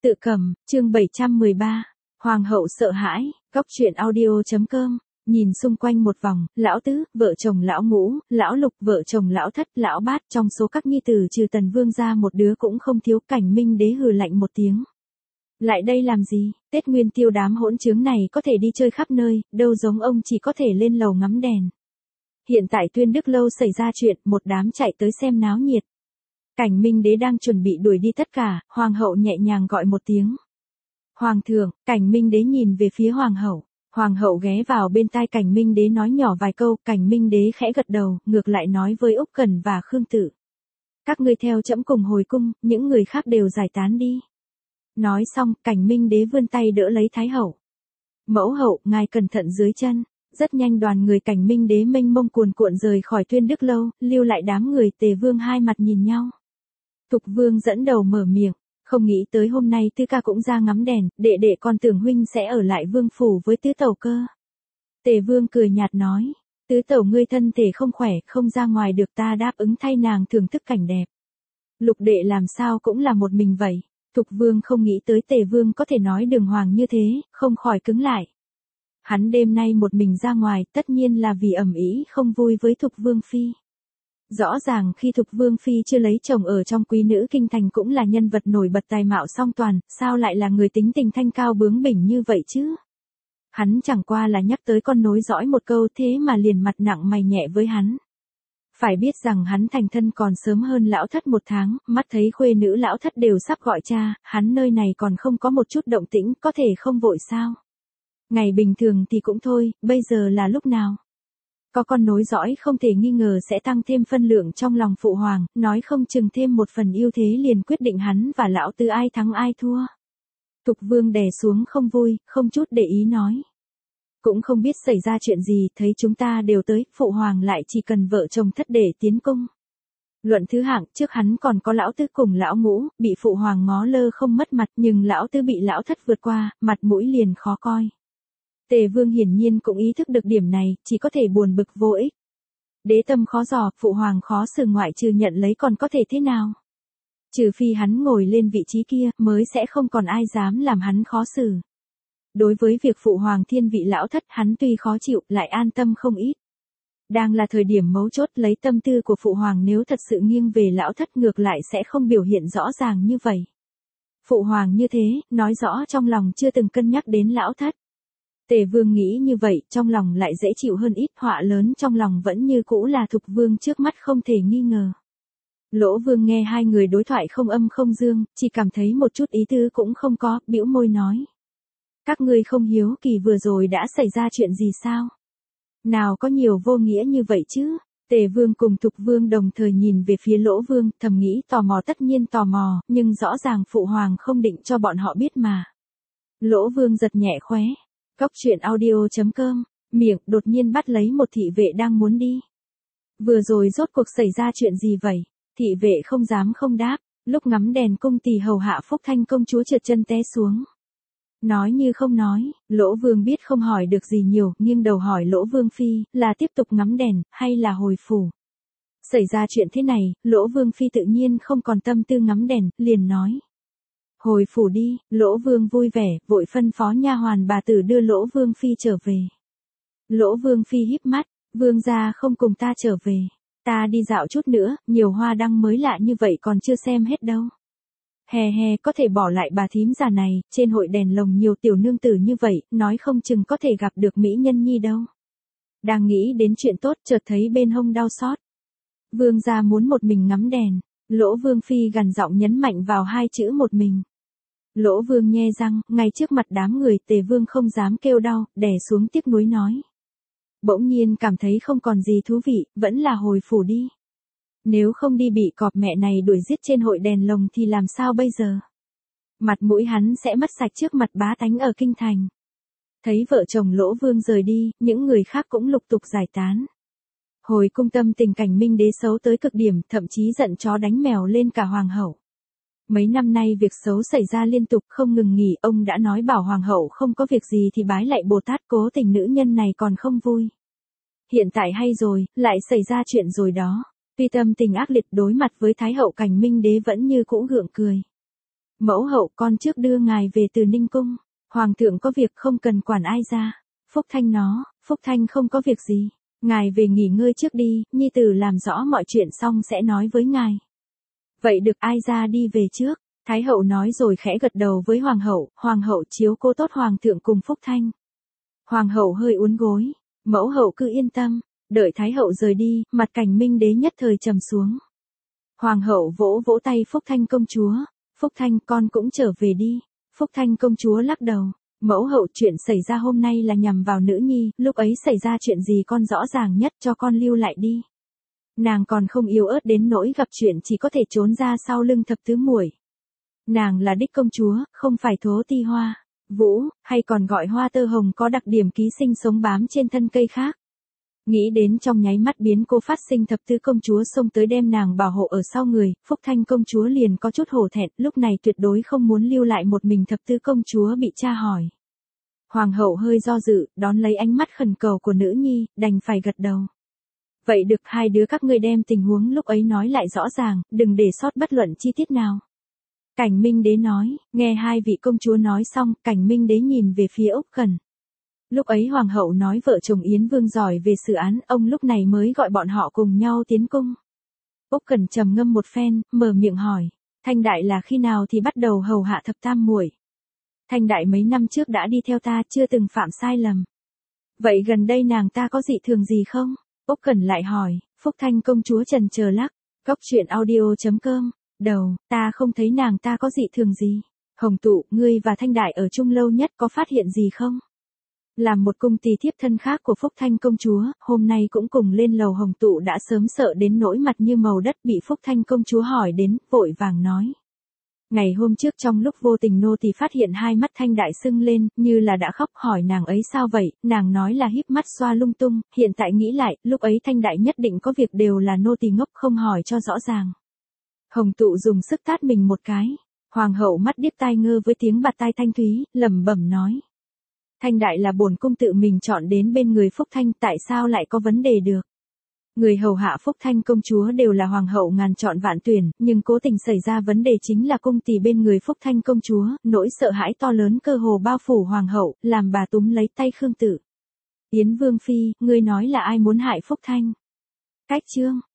Tự cầm, chương 713. Hoàng hậu sợ hãi, góc truyện audio.com. Nhìn xung quanh một vòng, lão tứ, vợ chồng lão ngũ, lão lục, vợ chồng lão thất, lão bát, trong số các nhi tử trừ Tần Vương ra một đứa cũng không thiếu. Cảnh Minh Đế hừ lạnh một tiếng. Lại đây làm gì, Tết Nguyên Tiêu đám hỗn trướng này có thể đi chơi khắp nơi, đâu giống ông chỉ có thể lên lầu ngắm đèn. Hiện tại Tuyên Đức Lâu xảy ra chuyện, một đám chạy tới xem náo nhiệt. Cảnh Minh Đế đang chuẩn bị đuổi đi tất cả, Hoàng hậu nhẹ nhàng gọi một tiếng. Hoàng thượng, Cảnh Minh Đế nhìn về phía Hoàng hậu. Hoàng hậu ghé vào bên tai Cảnh Minh Đế nói nhỏ vài câu, Cảnh Minh Đế khẽ gật đầu, ngược lại nói với Úc Cẩn và Khương Tự. Các ngươi theo trẫm cùng hồi cung, những người khác đều giải tán đi. Nói xong, Cảnh Minh Đế vươn tay đỡ lấy Thái hậu. Mẫu hậu, ngài cẩn thận dưới chân. Rất nhanh đoàn người Cảnh Minh Đế mênh mông cuồn cuộn rời khỏi Tuyên Đức Lâu, lưu lại đám người. Tề Vương hai mặt nhìn nhau. Thục Vương dẫn đầu mở miệng, không nghĩ tới hôm nay Tứ ca cũng ra ngắm đèn, đệ đệ còn tưởng huynh sẽ ở lại vương phủ với Tứ tẩu cơ. Tề Vương cười nhạt nói, Tứ tẩu ngươi thân thể không khỏe, không ra ngoài được, ta đáp ứng thay nàng thưởng thức cảnh đẹp. Lục đệ làm sao cũng là một mình vậy. Thục Vương không nghĩ tới Tề Vương có thể nói đường hoàng như thế, không khỏi cứng lại. Hắn đêm nay một mình ra ngoài, tất nhiên là vì ầm ĩ không vui với Thục Vương phi. Rõ ràng khi Thục Vương phi chưa lấy chồng ở trong quý nữ kinh thành cũng là nhân vật nổi bật tài mạo song toàn, sao lại là người tính tình thanh cao bướng bỉnh như vậy chứ? Hắn chẳng qua là nhắc tới con nối dõi một câu thế mà liền mặt nặng mày nhẹ với hắn. Phải biết rằng hắn thành thân còn sớm hơn lão thất một tháng, mắt thấy khuê nữ lão thất đều sắp gọi cha, hắn nơi này còn không có một chút động tĩnh, có thể không vội sao? Ngày bình thường thì cũng thôi, bây giờ là lúc nào? Có con nối dõi không thể nghi ngờ sẽ tăng thêm phân lượng trong lòng phụ hoàng, nói không chừng thêm một phần ưu thế liền quyết định hắn và lão tứ ai thắng ai thua. Thục Vương đè xuống không vui, không chút để ý nói. Cũng không biết xảy ra chuyện gì, thấy chúng ta đều tới, phụ hoàng lại chỉ cần vợ chồng thất để tiến cung. Luận thứ hạng, trước hắn còn có lão tứ cùng lão ngũ, bị phụ hoàng ngó lơ không mất mặt, nhưng lão tứ bị lão thất vượt qua, mặt mũi liền khó coi. Tề Vương hiển nhiên cũng ý thức được điểm này, chỉ có thể buồn bực vô ích. Đế tâm khó dò, phụ hoàng khó xử, ngoại trừ nhận lấy còn có thể thế nào? Trừ phi hắn ngồi lên vị trí kia, mới sẽ không còn ai dám làm hắn khó xử. Đối với việc phụ hoàng thiên vị lão thất, hắn tuy khó chịu, lại an tâm không ít. Đang là thời điểm mấu chốt, lấy tâm tư của phụ hoàng nếu thật sự nghiêng về lão thất ngược lại sẽ không biểu hiện rõ ràng như vậy. Phụ hoàng như thế, nói rõ trong lòng chưa từng cân nhắc đến lão thất. Tề Vương nghĩ như vậy, trong lòng lại dễ chịu hơn ít, họa lớn trong lòng vẫn như cũ là Thục Vương trước mắt không thể nghi ngờ. Lỗ Vương nghe hai người đối thoại không âm không dương, chỉ cảm thấy một chút ý tứ cũng không có, bĩu môi nói. Các ngươi không hiếu kỳ vừa rồi đã xảy ra chuyện gì sao? Nào có nhiều vô nghĩa như vậy chứ? Tề Vương cùng Thục Vương đồng thời nhìn về phía Lỗ Vương, thầm nghĩ tò mò, tất nhiên tò mò, nhưng rõ ràng phụ hoàng không định cho bọn họ biết mà. Lỗ Vương giật nhẹ khóe. Góc truyện audio.com, miệng đột nhiên bắt lấy một thị vệ đang muốn đi. Vừa rồi rốt cuộc xảy ra chuyện gì vậy? Thị vệ không dám không đáp, lúc ngắm đèn cung tỳ hầu hạ Phúc Thanh công chúa trượt chân té xuống. Nói như không nói, Lỗ Vương biết không hỏi được gì nhiều, nghiêng đầu hỏi Lỗ Vương phi, là tiếp tục ngắm đèn, hay là hồi phủ? Xảy ra chuyện thế này, Lỗ Vương phi tự nhiên không còn tâm tư ngắm đèn, liền nói. Hồi phủ đi, Lỗ Vương vui vẻ, vội phân phó nha hoàn bà tử đưa Lỗ Vương phi trở về. Lỗ Vương phi híp mắt, vương gia không cùng ta trở về, ta đi dạo chút nữa, nhiều hoa đăng mới lạ như vậy còn chưa xem hết đâu. Hè hè, có thể bỏ lại bà thím già này, trên hội đèn lồng nhiều tiểu nương tử như vậy, nói không chừng có thể gặp được mỹ nhân nhi đâu. Đang nghĩ đến chuyện tốt, chợt thấy bên hông đau xót. Vương gia muốn một mình ngắm đèn, Lỗ Vương phi gằn giọng nhấn mạnh vào hai chữ một mình. Lỗ Vương nhe răng, ngay trước mặt đám người, Tề Vương không dám kêu đau, đè xuống tiếc nuối nói. Bỗng nhiên cảm thấy không còn gì thú vị, vẫn là hồi phủ đi. Nếu không đi bị cọp mẹ này đuổi giết trên hội đèn lồng thì làm sao bây giờ? Mặt mũi hắn sẽ mất sạch trước mặt bá tánh ở kinh thành. Thấy vợ chồng Lỗ Vương rời đi, những người khác cũng lục tục giải tán. Hồi cung tâm tình Cảnh Minh Đế xấu tới cực điểm, thậm chí giận chó đánh mèo lên cả hoàng hậu. Mấy năm nay việc xấu xảy ra liên tục không ngừng nghỉ, ông đã nói bảo hoàng hậu không có việc gì thì bái lạy Bồ Tát, cố tình nữ nhân này còn không vui. Hiện tại hay rồi, lại xảy ra chuyện rồi đó. Tuy tâm tình ác liệt đối mặt với Thái hậu Cảnh Minh Đế vẫn như cũ gượng cười. Mẫu hậu con trước đưa ngài về từ Ninh Cung. Hoàng thượng có việc không cần quản ai ra. Phúc Thanh Phúc Thanh không có việc gì. Ngài về nghỉ ngơi trước đi, nhi tử làm rõ mọi chuyện xong sẽ nói với ngài. Vậy được, ai ra đi về trước. Thái hậu nói rồi khẽ gật đầu với hoàng hậu chiếu cố tốt hoàng thượng cùng Phúc Thanh. Hoàng hậu hơi uốn gối, mẫu hậu cứ yên tâm, đợi Thái hậu rời đi, mặt Cảnh Minh đế nhất thời trầm xuống. Hoàng hậu vỗ vỗ tay Phúc Thanh công chúa, Phúc Thanh con cũng trở về đi. Phúc Thanh công chúa lắc đầu, mẫu hậu chuyện xảy ra hôm nay là nhằm vào nữ nhi, lúc ấy xảy ra chuyện gì con rõ ràng nhất, cho con lưu lại đi. Nàng còn không yếu ớt đến nỗi gặp chuyện chỉ có thể trốn ra sau lưng thập tứ muội. Nàng là đích công chúa, không phải thố ti hoa, vũ, hay còn gọi hoa tơ hồng có đặc điểm ký sinh sống bám trên thân cây khác. Nghĩ đến trong nháy mắt biến cô phát sinh thập tứ công chúa xông tới đem nàng bảo hộ ở sau người, Phúc Thanh công chúa liền có chút hổ thẹn, lúc này tuyệt đối không muốn lưu lại một mình thập tứ công chúa bị tra hỏi. Hoàng hậu hơi do dự, đón lấy ánh mắt khẩn cầu của nữ nhi, đành phải gật đầu. Vậy được, hai đứa các ngươi đem tình huống lúc ấy nói lại rõ ràng, đừng để sót bất luận chi tiết nào. Cảnh Minh đế nói, nghe hai vị công chúa nói xong, Cảnh Minh đế nhìn về phía Úc Khẩn. Lúc ấy hoàng hậu nói vợ chồng Yến Vương giỏi về xử án, ông lúc này mới gọi bọn họ cùng nhau tiến cung. Úc Khẩn trầm ngâm một phen, mở miệng hỏi, Thanh đại là khi nào thì bắt đầu hầu hạ thập tam muội? Thanh đại mấy năm trước đã đi theo ta, chưa từng phạm sai lầm. Vậy gần đây nàng ta có dị thường gì không? Úc Khẩn lại hỏi. Phúc Thanh công chúa trần chờ lắc. Goctruyện.audio.com. Đầu, ta không thấy nàng ta có dị thường gì. Hồng Tụ, ngươi và Thanh đại ở chung lâu nhất có phát hiện gì không? Làm một cung tỳ thiếp thân khác của Phúc Thanh công chúa, hôm nay cũng cùng lên lầu. Hồng Tụ đã sớm sợ đến nỗi mặt như màu đất, bị Phúc Thanh công chúa hỏi đến, vội vàng nói. Ngày hôm trước trong lúc vô tình nô tỳ phát hiện hai mắt Thanh đại sưng lên, như là đã khóc, hỏi nàng ấy sao vậy, nàng nói là híp mắt xoa lung tung, hiện tại nghĩ lại, lúc ấy Thanh đại nhất định có việc, đều là nô tỳ ngốc không hỏi cho rõ ràng. Hồng Tụ dùng sức tát mình một cái. Hoàng hậu mắt điếc tai ngơ với tiếng bạt tai thanh thúy, lẩm bẩm nói. Thanh đại là bổn cung tự mình chọn đến bên người Phúc Thanh, tại sao lại có vấn đề được? Người hầu hạ Phúc Thanh công chúa đều là hoàng hậu ngàn chọn vạn tuyển, nhưng cố tình xảy ra vấn đề chính là cung tỳ bên người Phúc Thanh công chúa, nỗi sợ hãi to lớn cơ hồ bao phủ hoàng hậu, làm bà túm lấy tay Khương Tử. Yến Vương phi, ngươi nói là ai muốn hại Phúc Thanh? Cách chương